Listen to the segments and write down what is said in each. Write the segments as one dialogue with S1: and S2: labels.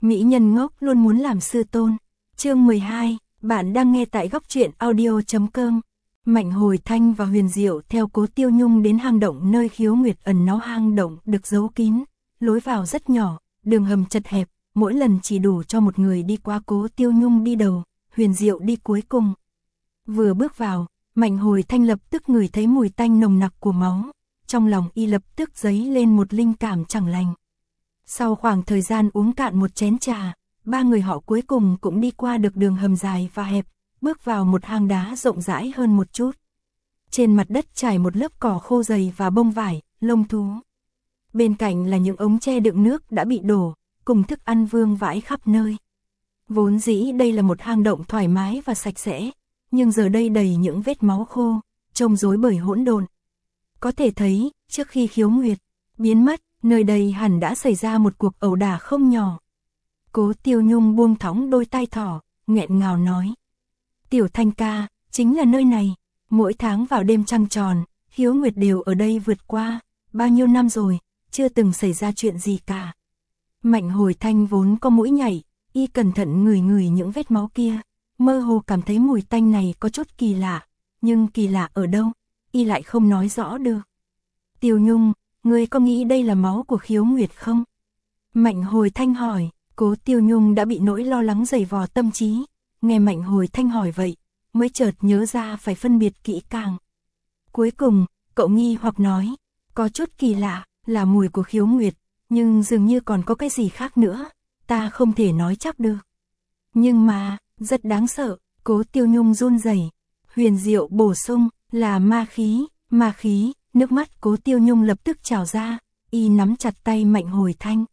S1: Mỹ nhân ngốc luôn muốn làm sư tôn. Chương 12, bạn đang nghe tại góc truyện audio.com. Mạnh Hồi Thanh và Huyền Diệu theo Cố Tiêu Nhung đến hang động nơi Khiếu Nguyệt ẩn náu. Hang động được giấu kín, lối vào rất nhỏ, đường hầm chật hẹp, mỗi lần chỉ đủ cho một người đi qua. Cố Tiêu Nhung đi đầu, Huyền Diệu đi cuối cùng. Vừa bước vào, Mạnh Hồi Thanh lập tức ngửi thấy mùi tanh nồng nặc của máu, trong lòng y lập tức dấy lên một linh cảm chẳng lành. Sau khoảng thời gian uống cạn một chén trà, ba người họ cuối cùng cũng đi qua được đường hầm dài và hẹp, bước vào một hang đá rộng rãi hơn một chút. Trên mặt đất trải một lớp cỏ khô dày và bông vải, lông thú. Bên cạnh là những ống tre đựng nước đã bị đổ, cùng thức ăn vương vãi khắp nơi. Vốn dĩ đây là một hang động thoải mái và sạch sẽ, nhưng giờ đây đầy những vết máu khô, trông rối bời hỗn độn. Có thể thấy, trước khi Khiếu Nguyệt biến mất, nơi đây hẳn đã xảy ra một cuộc ẩu đả không nhỏ. Cố Tiêu Nhung buông thõng đôi tai thỏ, nghẹn ngào nói. Tiểu Thanh ca, chính là nơi này. Mỗi tháng vào đêm trăng tròn, Khiếu Nguyệt đều ở đây vượt qua. Bao nhiêu năm rồi, chưa từng xảy ra chuyện gì cả. Mạnh Hồi Thanh vốn có mũi nhạy, y cẩn thận ngửi ngửi những vết máu kia. Mơ hồ cảm thấy mùi tanh này có chút kỳ lạ. Nhưng kỳ lạ ở đâu, y lại không nói rõ được. Tiêu Nhung, ngươi có nghĩ đây là máu của Khiếu Nguyệt không? Mạnh Hồi Thanh hỏi. Cố Tiêu Nhung đã bị nỗi lo lắng dày vò tâm trí. Nghe Mạnh Hồi Thanh hỏi vậy, mới chợt nhớ ra phải phân biệt kỹ càng. Cuối cùng, cậu nghi hoặc nói, có chút kỳ lạ, là mùi của Khiếu Nguyệt, nhưng dường như còn có cái gì khác nữa, ta không thể nói chắc được. Nhưng mà, rất đáng sợ. Cố Tiêu Nhung run rẩy. Huyền Diệu bổ sung, là ma khí. Nước mắt Cố Tiêu Nhung lập tức trào ra, y nắm chặt tay Mạnh Hồi Thanh.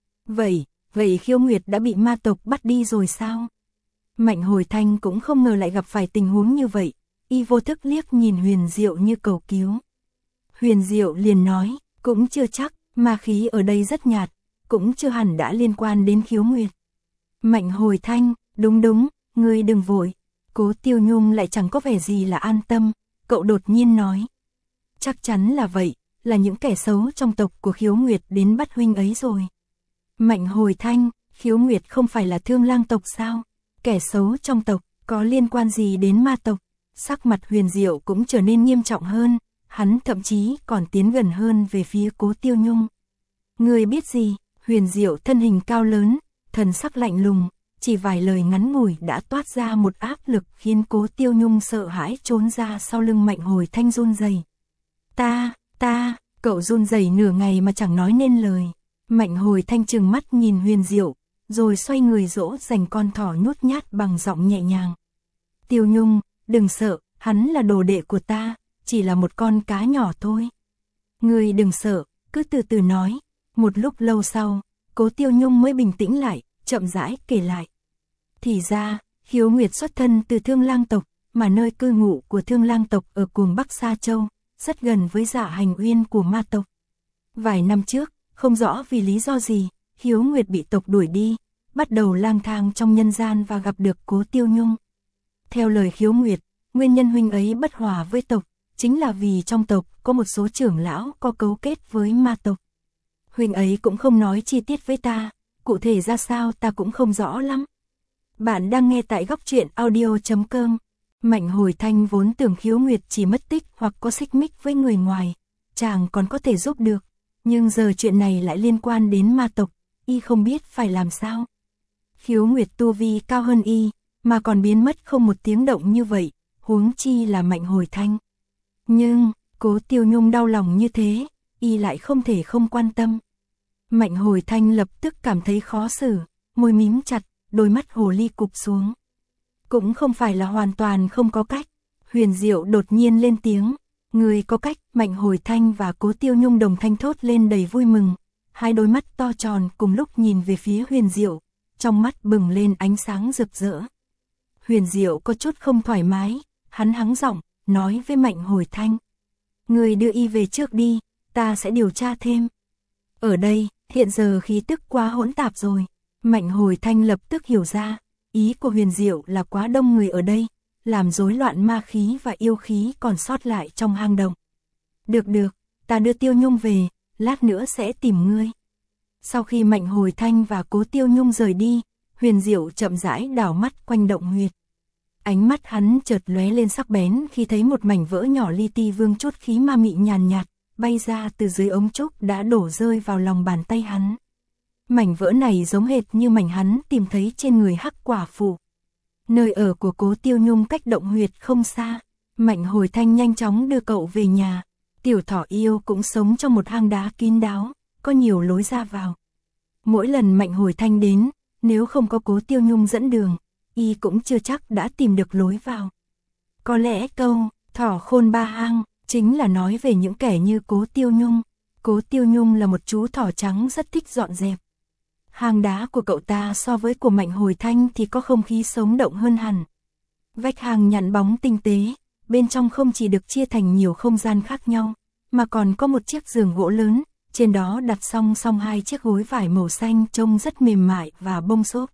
S1: Vậy Khiếu Nguyệt đã bị ma tộc bắt đi rồi sao? Mạnh Hồi Thanh cũng không ngờ lại gặp phải tình huống như vậy, y vô thức liếc nhìn Huyền Diệu như cầu cứu. Huyền Diệu liền nói, cũng chưa chắc, ma khí ở đây rất nhạt, cũng chưa hẳn đã liên quan đến Khiếu Nguyệt. Mạnh Hồi Thanh, đúng, ngươi đừng vội. Cố Tiêu Nhung lại chẳng có vẻ gì là an tâm, cậu đột nhiên nói. Chắc chắn là vậy, là những kẻ xấu trong tộc của Khiếu Nguyệt đến bắt huynh ấy rồi. Mạnh Hồi Thanh, Khiếu Nguyệt không phải là Thương Lang tộc sao? Kẻ xấu trong tộc, có liên quan gì đến ma tộc? Sắc mặt Huyền Diệu cũng trở nên nghiêm trọng hơn, hắn thậm chí còn tiến gần hơn về phía Cố Tiêu Nhung. Người biết gì? Huyền Diệu thân hình cao lớn, thần sắc lạnh lùng, chỉ vài lời ngắn ngủi đã toát ra một áp lực khiến Cố Tiêu Nhung sợ hãi trốn ra sau lưng Mạnh Hồi Thanh run rẩy. Cậu run rẩy nửa ngày mà chẳng nói nên lời. Mạnh Hồi Thanh trừng mắt nhìn Huyền Diệu, rồi xoay người dỗ dành con thỏ nhút nhát bằng giọng nhẹ nhàng. Tiêu Nhung, đừng sợ, hắn là đồ đệ của ta, chỉ là một con cá nhỏ thôi. Ngươi đừng sợ, cứ từ từ nói. Một lúc lâu sau, Cố Tiêu Nhung mới bình tĩnh lại, chậm rãi kể lại. Thì ra, Khiếu Nguyệt xuất thân từ Thương Lang tộc, mà nơi cư ngụ của Thương Lang tộc ở Cuồng Bắc Sa Châu, rất gần với Dạ Hành Uyên của ma tộc. Vài năm trước, không rõ vì lý do gì, Khiếu Nguyệt bị tộc đuổi đi, bắt đầu lang thang trong nhân gian và gặp được Cố Tiêu Nhung. Theo lời Khiếu Nguyệt, nguyên nhân huynh ấy bất hòa với tộc, chính là vì trong tộc có một số trưởng lão có cấu kết với ma tộc. Huynh ấy cũng không nói chi tiết với ta, cụ thể ra sao ta cũng không rõ lắm. Bạn đang nghe tại góc truyện audio.com. Mạnh Hồi Thanh vốn tưởng Khiếu Nguyệt chỉ mất tích hoặc có xích mích với người ngoài, chàng còn có thể giúp được. Nhưng giờ chuyện này lại liên quan đến ma tộc, y không biết phải làm sao. Khiếu Nguyệt tu vi cao hơn y, mà còn biến mất không một tiếng động như vậy, huống chi là Mạnh Hồi Thanh. Nhưng, Cố Tiêu Nhung đau lòng như thế, y lại không thể không quan tâm. Mạnh Hồi Thanh lập tức cảm thấy khó xử, môi mím chặt, đôi mắt hồ ly cụp xuống. Cũng không phải là hoàn toàn không có cách. Huyền Diệu đột nhiên lên tiếng. Người có cách. Mạnh Hồi Thanh và Cố Tiêu Nhung đồng thanh thốt lên đầy vui mừng. Hai đôi mắt to tròn cùng lúc nhìn về phía Huyền Diệu, trong mắt bừng lên ánh sáng rực rỡ. Huyền Diệu có chút không thoải mái, hắn hắng giọng, nói với Mạnh Hồi Thanh. Người đưa y về trước đi, ta sẽ điều tra thêm. Ở đây, hiện giờ khí tức quá hỗn tạp rồi. Mạnh Hồi Thanh lập tức hiểu ra, ý của Huyền Diệu là quá đông người ở đây, làm rối loạn ma khí và yêu khí còn sót lại trong hang động. Được, ta đưa Tiêu Nhung về, lát nữa sẽ tìm ngươi. Sau khi Mạnh Hồi Thanh và Cố Tiêu Nhung rời đi, Huyền Diệu chậm rãi đảo mắt quanh động huyệt. Ánh mắt hắn chợt lóe lên sắc bén khi thấy một mảnh vỡ nhỏ li ti vương chút khí ma mị nhàn nhạt, bay ra từ dưới ống trúc đã đổ rơi vào lòng bàn tay hắn. Mảnh vỡ này giống hệt như mảnh hắn tìm thấy trên người Hắc Quả Phụ. Nơi ở của Cố Tiêu Nhung cách động huyệt không xa, Mạnh Hồi Thanh nhanh chóng đưa cậu về nhà. Tiểu thỏ yêu cũng sống trong một hang đá kín đáo, có nhiều lối ra vào. Mỗi lần Mạnh Hồi Thanh đến, nếu không có Cố Tiêu Nhung dẫn đường, y cũng chưa chắc đã tìm được lối vào. Có lẽ câu thỏ khôn ba hang chính là nói về những kẻ như Cố Tiêu Nhung. Cố Tiêu Nhung là một chú thỏ trắng rất thích dọn dẹp. Hang đá của cậu ta so với của Mạnh Hồi Thanh thì có không khí sống động hơn hẳn. Vách hang nhẵn bóng tinh tế, bên trong không chỉ được chia thành nhiều không gian khác nhau, mà còn có một chiếc giường gỗ lớn, trên đó đặt song song hai chiếc gối vải màu xanh trông rất mềm mại và bông xốp.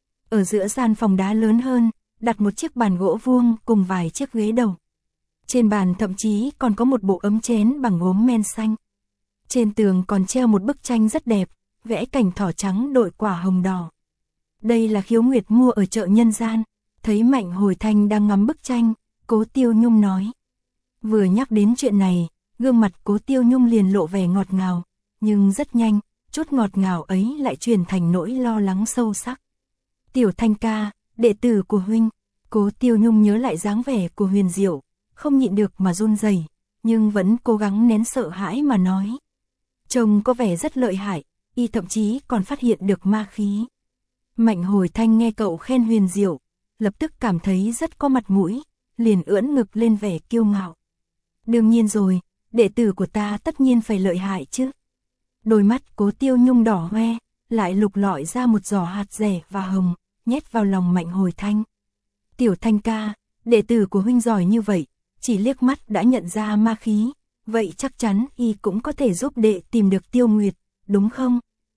S1: Ở giữa gian phòng đá lớn hơn, đặt một chiếc bàn gỗ vuông cùng vài chiếc ghế đầu. Trên bàn thậm chí còn có một bộ ấm chén bằng gốm men xanh. Trên tường còn treo một bức tranh rất đẹp, vẽ cảnh thỏ trắng đội quả hồng đỏ. Đây là Khiếu Nguyệt mua ở chợ nhân gian. Thấy Mạnh Hồi Thanh đang ngắm bức tranh, Cố Tiêu Nhung nói. Vừa nhắc đến chuyện này, gương mặt Cố Tiêu Nhung liền lộ vẻ ngọt ngào, nhưng rất nhanh, chút ngọt ngào ấy lại chuyển thành nỗi lo lắng sâu sắc. Tiểu Thanh ca, đệ tử của huynh. Cố Tiêu Nhung nhớ lại dáng vẻ của Huyền Diệu, không nhịn được mà run rẩy, nhưng vẫn cố gắng nén sợ hãi mà nói. Trông có vẻ rất lợi hại, y thậm chí còn phát hiện được ma khí. Mạnh Hồi Thanh nghe cậu khen Huyền Diệu, lập tức cảm thấy rất có mặt mũi, liền ưỡn ngực lên vẻ kiêu ngạo. Đương nhiên rồi, đệ tử của ta tất nhiên phải lợi hại chứ. Đôi mắt Cố Tiêu Nhung đỏ hoe, lại lục lọi ra một giỏ hạt rẻ và hồng, nhét vào lòng Mạnh Hồi Thanh. Tiểu Thanh ca, đệ tử của huynh giỏi như vậy, chỉ liếc mắt đã nhận ra ma khí, vậy chắc chắn y cũng có thể giúp đệ tìm được Tiêu Nguyệt, đúng không?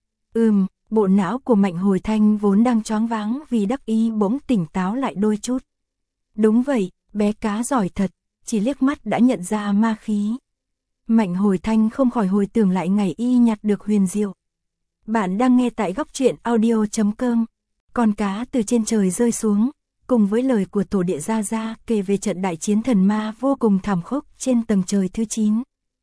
S1: Bộ não của Mạnh Hồi Thanh vốn đang choáng váng vì đắc ý bỗng tỉnh táo lại đôi chút. Đúng vậy, bé cá giỏi thật, chỉ liếc mắt đã nhận ra ma khí. Mạnh Hồi Thanh không khỏi hồi tưởng lại ngày y nhặt được Huyền Diệu. Bạn đang nghe tại góc truyện audio.com. Con cá từ trên trời rơi xuống, cùng với lời của tổ địa Gia Gia kể về trận đại chiến thần ma vô cùng thảm khốc trên tầng trời thứ 9.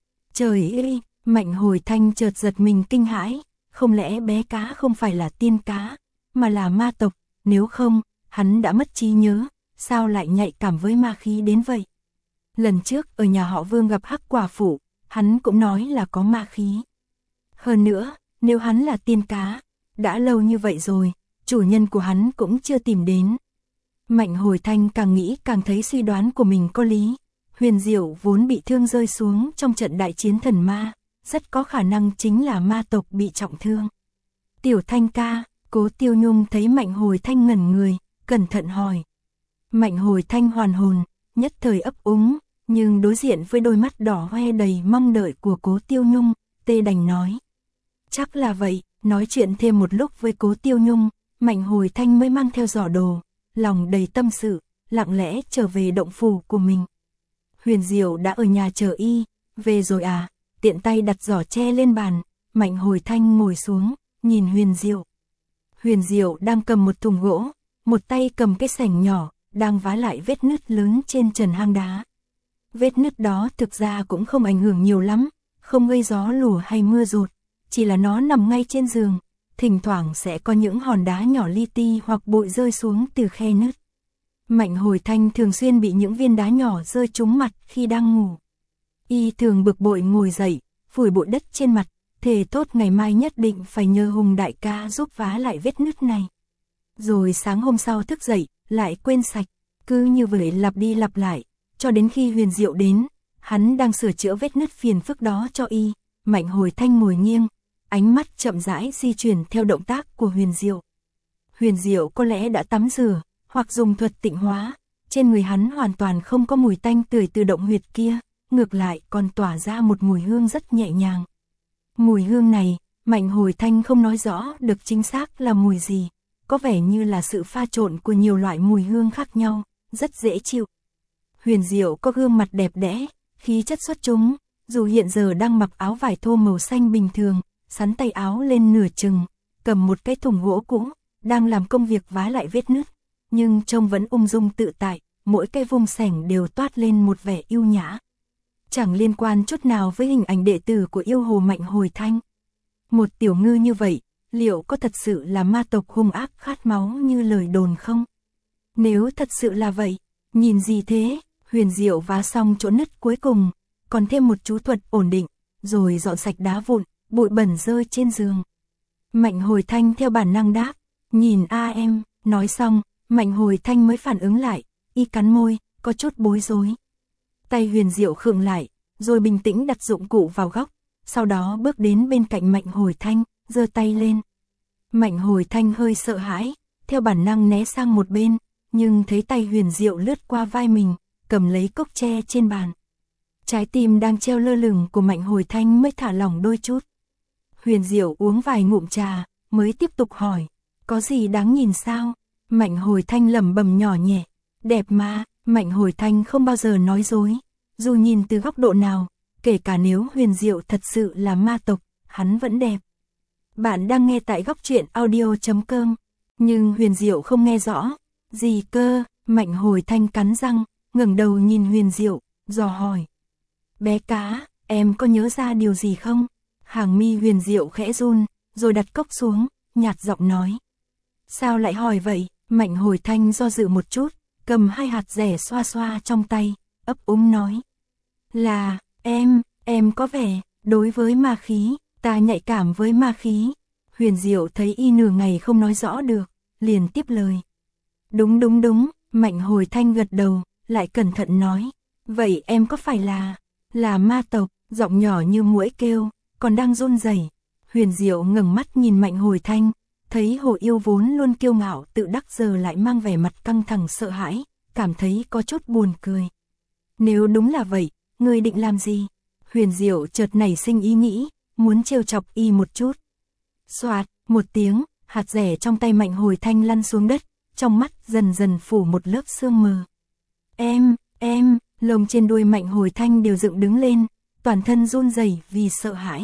S1: Trời ơi, Mạnh Hồi Thanh chợt giật mình kinh hãi, không lẽ bé cá không phải là tiên cá, mà là ma tộc, nếu không, hắn đã mất trí nhớ, sao lại nhạy cảm với ma khí đến vậy? Lần trước ở nhà họ Vương gặp Hắc Quả Phụ, hắn cũng nói là có ma khí. Hơn nữa, nếu hắn là tiên cá, đã lâu như vậy rồi, chủ nhân của hắn cũng chưa tìm đến. Mạnh Hồi Thanh càng nghĩ càng thấy suy đoán của mình có lý. Huyền Diệu vốn bị thương rơi xuống trong trận đại chiến thần ma, rất có khả năng chính là ma tộc bị trọng thương. Tiểu Thanh ca, Cố Tiêu Nhung thấy Mạnh Hồi Thanh ngẩn người, cẩn thận hỏi. Mạnh Hồi Thanh hoàn hồn, nhất thời ấp úng, nhưng đối diện với đôi mắt đỏ hoe đầy mong đợi của Cố Tiêu Nhung, tê đành nói. Chắc là vậy, nói chuyện thêm một lúc với Cố Tiêu Nhung, Mạnh Hồi Thanh mới mang theo giỏ đồ, lòng đầy tâm sự, lặng lẽ trở về động phủ của mình. Huyền Diệu đã ở nhà chờ y, về rồi à, tiện tay đặt giỏ tre lên bàn, Mạnh Hồi Thanh ngồi xuống, nhìn Huyền Diệu. Huyền Diệu đang cầm một thùng gỗ, một tay cầm cái xẻng nhỏ, đang vá lại vết nứt lớn trên trần hang đá. Vết nứt đó thực ra cũng không ảnh hưởng nhiều lắm, không gây gió lùa hay mưa dột, chỉ là nó nằm ngay trên giường, thỉnh thoảng sẽ có những hòn đá nhỏ li ti hoặc bụi rơi xuống từ khe nứt. Mạnh Hồi Thanh thường xuyên bị những viên đá nhỏ rơi trúng mặt khi đang ngủ. Y thường bực bội ngồi dậy, phủi bụi đất trên mặt, thề thốt ngày mai nhất định phải nhờ Hùng đại ca giúp vá lại vết nứt này. Rồi sáng hôm sau thức dậy, lại quên sạch, cứ như vậy lặp đi lặp lại, cho đến khi Huyền Diệu đến, hắn đang sửa chữa vết nứt phiền phức đó cho y. Mạnh Hồi Thanh ngồi nghiêng, ánh mắt chậm rãi di chuyển theo động tác của Huyền Diệu. Huyền Diệu có lẽ đã tắm rửa, hoặc dùng thuật tịnh hóa, trên người hắn hoàn toàn không có mùi tanh tưởi từ động huyệt kia, ngược lại còn tỏa ra một mùi hương rất nhẹ nhàng. Mùi hương này, Mạnh Hồi Thanh không nói rõ được chính xác là mùi gì, có vẻ như là sự pha trộn của nhiều loại mùi hương khác nhau, rất dễ chịu. Huyền Diệu có gương mặt đẹp đẽ, khí chất xuất chúng, dù hiện giờ đang mặc áo vải thô màu xanh bình thường, sắn tay áo lên nửa chừng, cầm một cái thùng gỗ cũ, đang làm công việc vá lại vết nứt, nhưng trông vẫn ung dung tự tại, mỗi cái vùng sảnh đều toát lên một vẻ yêu nhã. Chẳng liên quan chút nào với hình ảnh đệ tử của yêu hồ Mạnh Hồi Thanh. Một tiểu ngư như vậy, liệu có thật sự là ma tộc hung ác khát máu như lời đồn không? Nếu thật sự là vậy, nhìn gì thế? Huyền Diệu vá xong chỗ nứt cuối cùng, còn thêm một chú thuật ổn định, rồi dọn sạch đá vụn, bụi bẩn rơi trên giường. Mạnh Hồi Thanh theo bản năng đáp, nhìn em, nói xong, Mạnh Hồi Thanh mới phản ứng lại, y cắn môi, có chút bối rối. Tay Huyền Diệu khựng lại, rồi bình tĩnh đặt dụng cụ vào góc, sau đó bước đến bên cạnh Mạnh Hồi Thanh, giơ tay lên. Mạnh Hồi Thanh hơi sợ hãi, theo bản năng né sang một bên, nhưng thấy tay Huyền Diệu lướt qua vai mình, cầm lấy cốc tre trên bàn. Trái tim đang treo lơ lửng của Mạnh Hồi Thanh mới thả lỏng đôi chút. Huyền Diệu uống vài ngụm trà, mới tiếp tục hỏi, có gì đáng nhìn sao? Mạnh Hồi Thanh lẩm bẩm nhỏ nhẹ, đẹp mà. Mạnh Hồi Thanh không bao giờ nói dối, dù nhìn từ góc độ nào, kể cả nếu Huyền Diệu thật sự là ma tộc, hắn vẫn đẹp. Bạn đang nghe tại góc truyện audio.com, nhưng Huyền Diệu không nghe rõ. Gì cơ? Mạnh Hồi Thanh cắn răng, ngẩng đầu nhìn Huyền Diệu, dò hỏi. Bé cá, em có nhớ ra điều gì không? Hàng mi Huyền Diệu khẽ run, rồi đặt cốc xuống, nhạt giọng nói. Sao lại hỏi vậy? Mạnh Hồi Thanh do dự một chút, cầm hai hạt dẻ xoa xoa trong tay, ấp úng nói. Là, em có vẻ, đối với ma khí, ta nhạy cảm với ma khí. Huyền Diệu thấy y nửa ngày không nói rõ được, liền tiếp lời. Đúng, Mạnh Hồi Thanh gật đầu, lại cẩn thận nói. Vậy em có phải là ma tộc? Giọng nhỏ như muỗi kêu, còn đang run rẩy. Huyền Diệu ngẩng mắt nhìn Mạnh Hồi Thanh, thấy hồ yêu vốn luôn kiêu ngạo tự đắc giờ lại mang vẻ mặt căng thẳng sợ hãi, cảm thấy có chút buồn cười. Nếu đúng là vậy, ngươi định làm gì? Huyền Diệu chợt nảy sinh ý nghĩ, muốn trêu chọc y một chút. Xoạt, một tiếng, hạt dẻ trong tay Mạnh Hồi Thanh lăn xuống đất, trong mắt dần dần phủ một lớp sương mờ. Em, lông trên đuôi Mạnh Hồi Thanh đều dựng đứng lên, toàn thân run rẩy vì sợ hãi.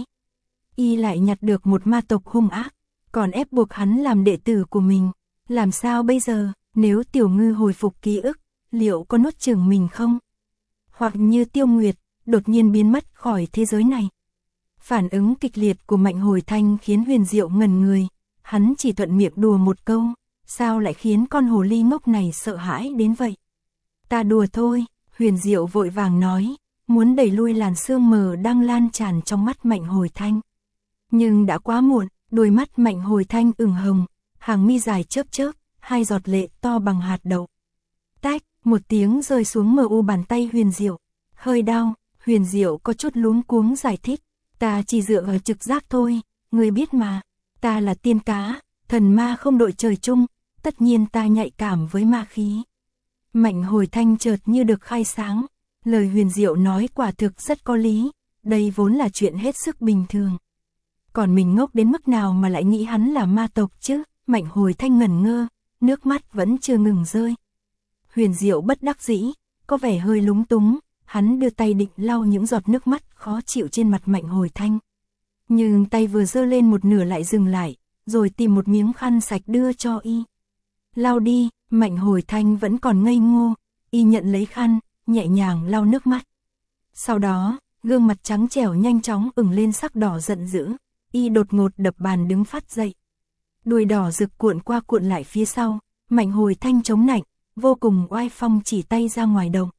S1: Y lại nhặt được một ma tộc hung ác, còn ép buộc hắn làm đệ tử của mình. Làm sao bây giờ, nếu tiểu ngư hồi phục ký ức, liệu có nuốt chửng mình không? Hoặc như Tiêu Nguyệt, đột nhiên biến mất khỏi thế giới này. Phản ứng kịch liệt của Mạnh Hồi Thanh khiến Huyền Diệu ngẩn người, hắn chỉ thuận miệng đùa một câu, sao lại khiến con hồ ly ngốc này sợ hãi đến vậy? Ta đùa thôi, Huyền Diệu vội vàng nói, muốn đẩy lui làn sương mờ đang lan tràn trong mắt Mạnh Hồi Thanh. Nhưng đã quá muộn, đôi mắt Mạnh Hồi Thanh ửng hồng, hàng mi dài chớp chớp, hai giọt lệ to bằng hạt đậu. Tách, một tiếng rơi xuống mờ u bàn tay Huyền Diệu. Hơi đau, Huyền Diệu có chút luống cuống giải thích. Ta chỉ dựa vào trực giác thôi, ngươi biết mà. Ta là tiên cá, thần ma không đội trời chung, tất nhiên ta nhạy cảm với ma khí. Mạnh Hồi Thanh chợt như được khai sáng, lời Huyền Diệu nói quả thực rất có lý, đây vốn là chuyện hết sức bình thường. Còn mình ngốc đến mức nào mà lại nghĩ hắn là ma tộc chứ? Mạnh Hồi Thanh ngẩn ngơ, nước mắt vẫn chưa ngừng rơi. Huyền Diệu bất đắc dĩ, có vẻ hơi lúng túng, hắn đưa tay định lau những giọt nước mắt khó chịu trên mặt Mạnh Hồi Thanh. Nhưng tay vừa giơ lên một nửa lại dừng lại, rồi tìm một miếng khăn sạch đưa cho y. Lau đi, Mạnh Hồi Thanh vẫn còn ngây ngô, y nhận lấy khăn, nhẹ nhàng lau nước mắt. Sau đó, gương mặt trắng trẻo nhanh chóng ửng lên sắc đỏ giận dữ, y đột ngột đập bàn đứng phát dậy. Đuôi đỏ rực cuộn qua cuộn lại phía sau, Mạnh Hồi Thanh chống nạnh, vô cùng oai phong chỉ tay ra ngoài đồng.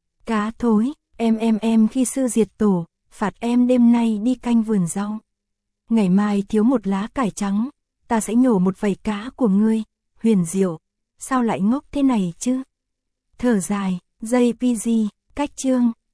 S1: Cá thối, em khi sư diệt tổ, phạt em đêm nay đi canh vườn rau. Ngày mai thiếu một lá cải trắng, ta sẽ nhổ một vảy cá của ngươi. Huyền Diệu, sao lại ngốc thế này chứ? Thở dài, JPG, cách chương.